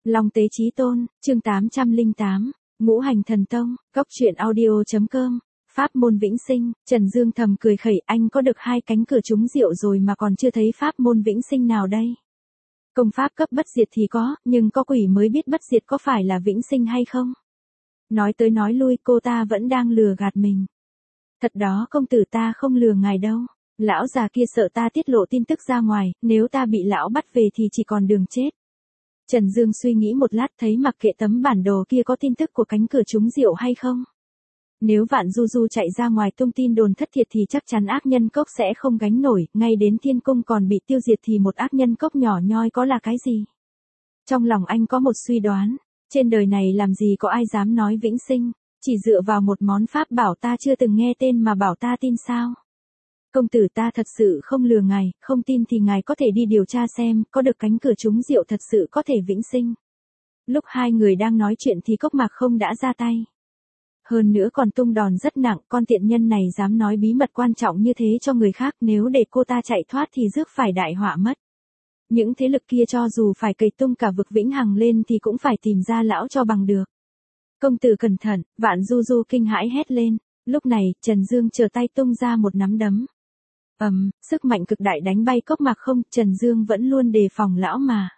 Long Tế Chí Tôn, chương 808, Ngũ Hành Thần Tông, Cốc truyện audio.com, Pháp môn vĩnh sinh. Trần Dương thầm cười khẩy, anh có được 2 cánh cửa trúng diệu rồi mà còn chưa thấy pháp môn vĩnh sinh nào đây. Công pháp cấp bất diệt thì có, nhưng có quỷ mới biết bất diệt có phải là vĩnh sinh hay không. Nói tới nói lui cô ta vẫn đang lừa gạt mình. Thật đó, công tử, ta không lừa ngài đâu. Lão già kia sợ ta tiết lộ tin tức ra ngoài, nếu ta bị lão bắt về thì chỉ còn đường chết. Trần Dương suy nghĩ một lát, thấy mặc kệ tấm bản đồ kia có tin tức của cánh cửa trúng diệu hay không. Nếu Vạn Du Du chạy ra ngoài tung tin đồn thất thiệt thì chắc chắn ác nhân cốc sẽ không gánh nổi, ngay đến thiên cung còn bị tiêu diệt thì một ác nhân cốc nhỏ nhoi có là cái gì. Trong lòng anh có một suy đoán, trên đời này làm gì có ai dám nói vĩnh sinh, chỉ dựa vào một món pháp bảo ta chưa từng nghe tên mà bảo ta tin sao. Công tử, ta thật sự không lừa ngài, không tin thì ngài có thể đi điều tra xem, có được cánh cửa trúng diệu thật sự có thể vĩnh sinh. Lúc hai người đang nói chuyện thì Cốc Mạc Không đã ra tay. Hơn nữa còn tung đòn rất nặng, con tiện nhân này dám nói bí mật quan trọng như thế cho người khác, nếu để cô ta chạy thoát thì rước phải đại họa mất. Những thế lực kia cho dù phải cầy tung cả vực vĩnh hằng lên thì cũng phải tìm ra lão cho bằng được. Công tử cẩn thận, Vạn Du Du kinh hãi hét lên. Lúc này, Trần Dương trở tay tung ra một nắm đấm. Sức mạnh cực đại đánh bay Cốc Mạc Không, Trần Dương vẫn luôn đề phòng lão mà.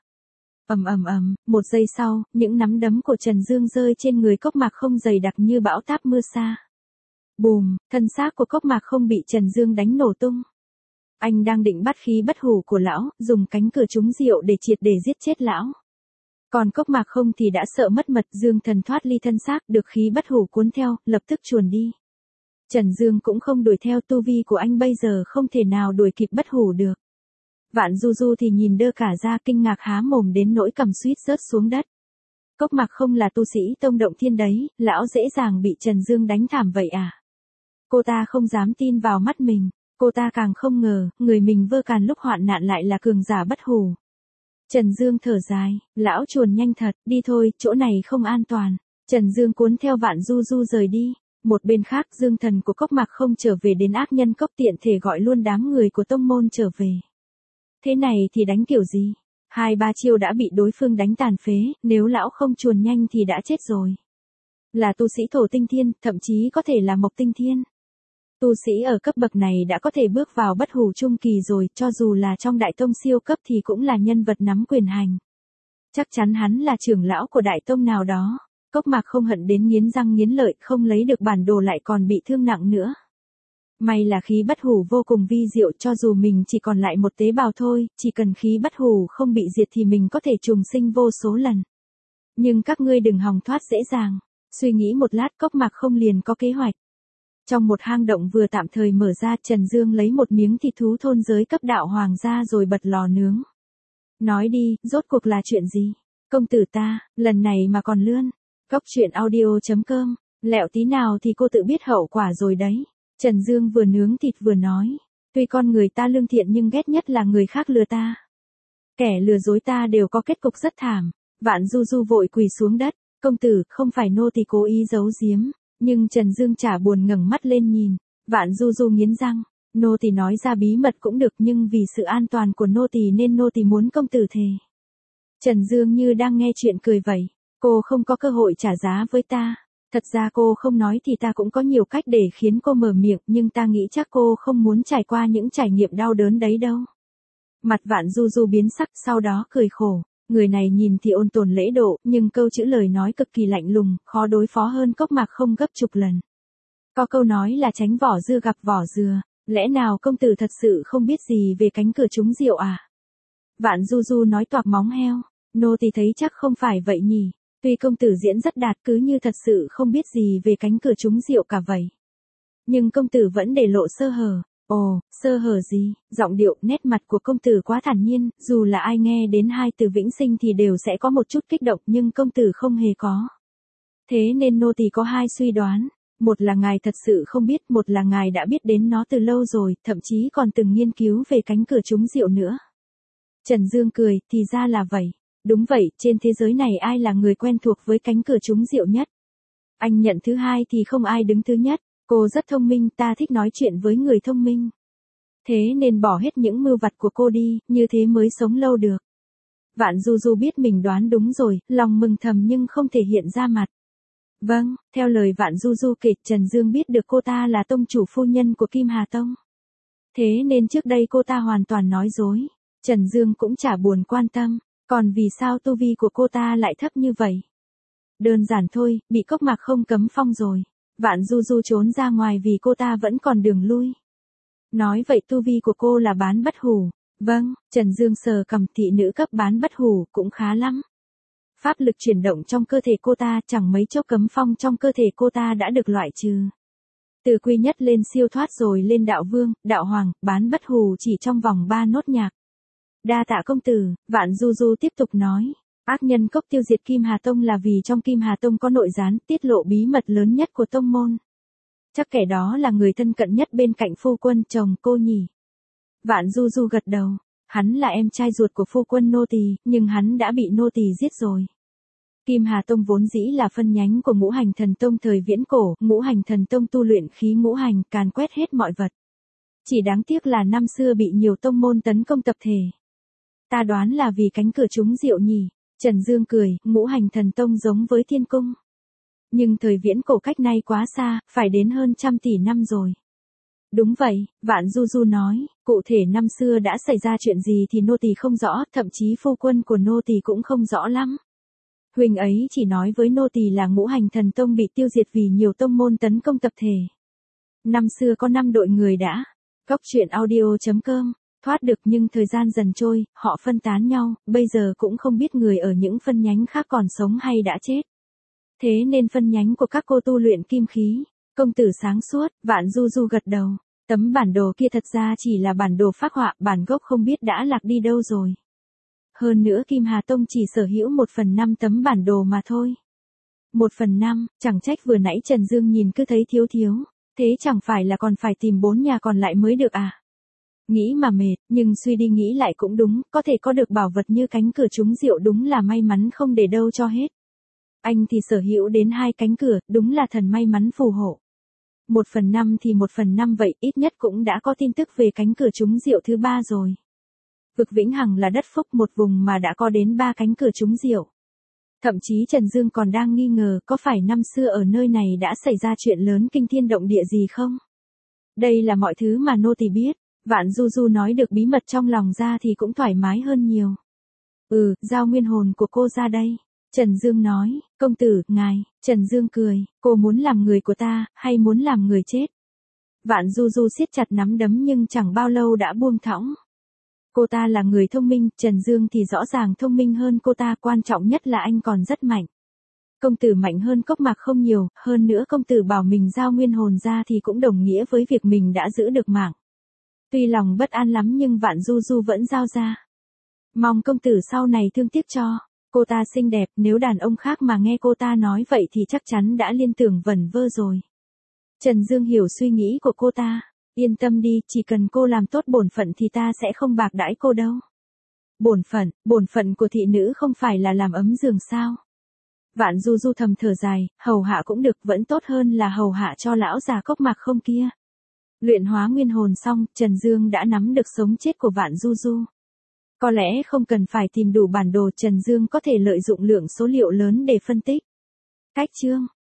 Một giây sau, những nắm đấm của Trần Dương rơi trên người Cốc Mạc Không dày đặc như bão táp mưa sa. Bùm, thân xác của Cốc Mạc Không bị Trần Dương đánh nổ tung. Anh đang định bắt khí bất hủ của lão, dùng cánh cửa trúng diệu để triệt để giết chết lão. Còn Cốc Mạc Không thì đã sợ mất mật, Dương thần thoát ly thân xác, được khí bất hủ cuốn theo, lập tức chuồn đi. Trần Dương cũng không đuổi theo, tu vi của anh bây giờ không thể nào đuổi kịp bất hủ được. Vạn Du Du thì nhìn đơ cả ra, kinh ngạc há mồm đến nỗi cầm suýt rớt xuống đất. Cốc Mạc Không là tu sĩ tông động thiên đấy, lão dễ dàng bị Trần Dương đánh thảm vậy à? Cô ta không dám tin vào mắt mình, cô ta càng không ngờ, người mình vơ càn lúc hoạn nạn lại là cường giả bất hủ. Trần Dương thở dài, lão chuồn nhanh thật, đi thôi, chỗ này không an toàn. Trần Dương cuốn theo Vạn Du Du rời đi. Một bên khác, Dương thần của Cốc Mạc Không trở về đến ác nhân cốc, tiện thể gọi luôn đám người của tông môn trở về. Thế này thì đánh kiểu gì? 2-3 chiêu đã bị đối phương đánh tàn phế, nếu lão không chuồn nhanh thì đã chết rồi. Là tu sĩ thổ tinh thiên, thậm chí có thể là mộc tinh thiên. Tu sĩ ở cấp bậc này đã có thể bước vào bất hủ trung kỳ rồi, cho dù là trong đại tông siêu cấp thì cũng là nhân vật nắm quyền hành. Chắc chắn hắn là trưởng lão của đại tông nào đó. Cốc Mạc Không hận đến nghiến răng nghiến lợi, không lấy được bản đồ lại còn bị thương nặng nữa. May là khí bất hủ vô cùng vi diệu, cho dù mình chỉ còn lại một tế bào thôi, chỉ cần khí bất hủ không bị diệt thì mình có thể trùng sinh vô số lần. Nhưng các ngươi đừng hòng thoát dễ dàng. Suy nghĩ một lát, Cốc Mạc Không liền có kế hoạch. Trong một hang động vừa tạm thời mở ra, Trần Dương lấy một miếng thịt thú thôn giới cấp đạo hoàng ra rồi bật lò nướng. Nói đi, rốt cuộc là chuyện gì? Công tử ta, lần này mà còn lươn. Cốc truyện audio.com, lẹo tí nào thì cô tự biết hậu quả rồi đấy. Trần Dương vừa nướng thịt vừa nói. Tuy con người ta lương thiện nhưng ghét nhất là người khác lừa ta. Kẻ lừa dối ta đều có kết cục rất thảm. Vạn Du Du vội quỳ xuống đất. Công tử, không phải nô tỳ cố ý giấu giếm. Nhưng Trần Dương chả buồn ngẩng mắt lên nhìn. Vạn Du Du nghiến răng. Nô tỳ nói ra bí mật cũng được, nhưng vì sự an toàn của nô tỳ nên nô tỳ muốn công tử thề. Trần Dương như đang nghe chuyện cười vậy. Cô không có cơ hội trả giá với ta. Thật ra cô không nói thì ta cũng có nhiều cách để khiến cô mở miệng, nhưng ta nghĩ chắc cô không muốn trải qua những trải nghiệm đau đớn đấy đâu. Mặt Vạn Du Du biến sắc, sau đó cười khổ. Người này nhìn thì ôn tồn lễ độ, nhưng câu chữ lời nói cực kỳ lạnh lùng, khó đối phó hơn Cốc Mạc Không gấp chục lần. Có câu nói là tránh vỏ dưa gặp vỏ dừa, lẽ nào công tử thật sự không biết gì về cánh cửa trúng diệu à? Vạn Du Du nói toạc móng heo, nô tỳ thấy chắc không phải vậy nhỉ. Tuy công tử diễn rất đạt, cứ như thật sự không biết gì về cánh cửa trúng diệu cả vậy. Nhưng công tử vẫn để lộ sơ hở. Ồ, sơ hở gì? Giọng điệu, nét mặt của công tử quá thản nhiên, dù là ai nghe đến 2 từ vĩnh sinh thì đều sẽ có một chút kích động, nhưng công tử không hề có. Thế nên nô tỳ có 2 suy đoán. Một là ngài thật sự không biết, một là ngài đã biết đến nó từ lâu rồi, thậm chí còn từng nghiên cứu về cánh cửa trúng diệu nữa. Trần Dương cười, thì ra là vậy. Đúng vậy, trên thế giới này ai là người quen thuộc với cánh cửa trúng diệu nhất? Anh nhận thứ 2 thì không ai đứng thứ nhất. Cô rất thông minh, ta thích nói chuyện với người thông minh. Thế nên bỏ hết những mưu vặt của cô đi, như thế mới sống lâu được. Vạn Du Du biết mình đoán đúng rồi, lòng mừng thầm nhưng không thể hiện ra mặt. Vâng, theo lời Vạn Du Du kể, Trần Dương biết được cô ta là tông chủ phu nhân của Kim Hà Tông. Thế nên trước đây cô ta hoàn toàn nói dối. Trần Dương cũng chả buồn quan tâm, còn vì sao tu vi của cô ta lại thấp như vậy? Đơn giản thôi, bị Cốc Mạc không cấm phong rồi. Vạn Du Du trốn ra ngoài vì cô ta vẫn còn đường lui. Nói vậy tu vi của cô là bán bất hủ. Vâng, Trần Dương sờ cầm, thị nữ cấp bán bất hủ cũng khá lắm. Pháp lực chuyển động trong cơ thể cô ta, chẳng mấy chốc cấm phong trong cơ thể cô ta đã được loại trừ. Từ quy nhất lên siêu thoát rồi lên đạo vương, đạo hoàng, bán bất hủ chỉ trong vòng 3 nốt nhạc. Đa tạ công tử, Vạn Du Du tiếp tục nói. Ác nhân cốc tiêu diệt Kim Hà Tông là vì trong Kim Hà Tông có nội gián, tiết lộ bí mật lớn nhất của tông môn. Chắc kẻ đó là người thân cận nhất bên cạnh phu quân chồng cô nhỉ. Vạn Du Du gật đầu. Hắn là em trai ruột của phu quân nô tỳ, nhưng hắn đã bị nô tỳ giết rồi. Kim Hà Tông vốn dĩ là phân nhánh của Ngũ Hành Thần Tông thời viễn cổ, Ngũ Hành Thần Tông tu luyện khí ngũ hành, càn quét hết mọi vật. Chỉ đáng tiếc là năm xưa bị nhiều tông môn tấn công tập thể. Ta đoán là vì cánh cửa trúng diệu nhỉ. Trần Dương cười, Ngũ Hành Thần Tông giống với Thiên Cung. Nhưng thời viễn cổ cách nay quá xa, phải đến hơn 100 tỷ năm rồi. Đúng vậy, Vạn Du Du nói, cụ thể năm xưa đã xảy ra chuyện gì thì nô tỳ không rõ, thậm chí phu quân của nô tỳ cũng không rõ lắm. Huỳnh ấy chỉ nói với nô tỳ là Ngũ Hành Thần Tông bị tiêu diệt vì nhiều tông môn tấn công tập thể. Năm xưa có 5 đội người đã. Cốc truyện audio.com thoát được, nhưng thời gian dần trôi, họ phân tán nhau, bây giờ cũng không biết người ở những phân nhánh khác còn sống hay đã chết. Thế nên phân nhánh của các cô tu luyện kim khí. Công tử sáng suốt, Vạn Du Du gật đầu. Tấm bản đồ kia thật ra chỉ là bản đồ phác họa, bản gốc không biết đã lạc đi đâu rồi. Hơn nữa Kim Hà Tông chỉ sở hữu 1/5 tấm bản đồ mà thôi. 1/5, chẳng trách vừa nãy Trần Dương nhìn cứ thấy thiếu thiếu. Thế chẳng phải là còn phải tìm 4 nhà còn lại mới được à? Nghĩ mà mệt, nhưng suy đi nghĩ lại cũng đúng, có thể có được bảo vật như cánh cửa trúng diệu đúng là may mắn không để đâu cho hết. Anh thì sở hữu đến 2 cánh cửa, đúng là thần may mắn phù hộ. 1/5 thì 1/5 vậy, ít nhất cũng đã có tin tức về cánh cửa trúng diệu thứ 3 rồi. Vực Vĩnh Hằng là đất phúc, một vùng mà đã có đến 3 cánh cửa trúng diệu. Thậm chí Trần Dương còn đang nghi ngờ có phải năm xưa ở nơi này đã xảy ra chuyện lớn kinh thiên động địa gì không? Đây là mọi thứ mà nô tỳ biết. Vạn Du Du nói được bí mật trong lòng ra thì cũng thoải mái hơn nhiều. Giao nguyên hồn của cô ra đây. Trần Dương nói, công tử, ngài. Trần Dương cười, cô muốn làm người của ta, hay muốn làm người chết? Vạn Du Du siết chặt nắm đấm nhưng chẳng bao lâu đã buông thõng. Cô ta là người thông minh, Trần Dương thì rõ ràng thông minh hơn cô ta, quan trọng nhất là anh còn rất mạnh. Công tử mạnh hơn Cốc Mạc không nhiều, hơn nữa công tử bảo mình giao nguyên hồn ra thì cũng đồng nghĩa với việc mình đã giữ được mạng. Tuy lòng bất an lắm nhưng Vạn Du Du vẫn giao ra. Mong công tử sau này thương tiếc cho. Cô ta xinh đẹp, nếu đàn ông khác mà nghe cô ta nói vậy thì chắc chắn đã liên tưởng vẩn vơ rồi. Trần Dương hiểu suy nghĩ của cô ta. Yên tâm đi, chỉ cần cô làm tốt bổn phận thì ta sẽ không bạc đãi cô đâu. Bổn phận của thị nữ không phải là làm ấm giường sao? Vạn Du Du thầm thở dài, hầu hạ cũng được, vẫn tốt hơn là hầu hạ cho lão già Cốc Mạc không kia. Luyện hóa nguyên hồn xong, Trần Dương đã nắm được sống chết của Vạn Du Du. Có lẽ không cần phải tìm đủ bản đồ, Trần Dương có thể lợi dụng lượng số liệu lớn để phân tích. Cách chương